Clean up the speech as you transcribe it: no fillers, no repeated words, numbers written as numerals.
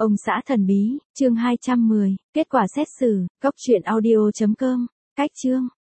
Ông xã thần bí, chương 210, kết quả xét xử, góc truyện audio.com, cách chương.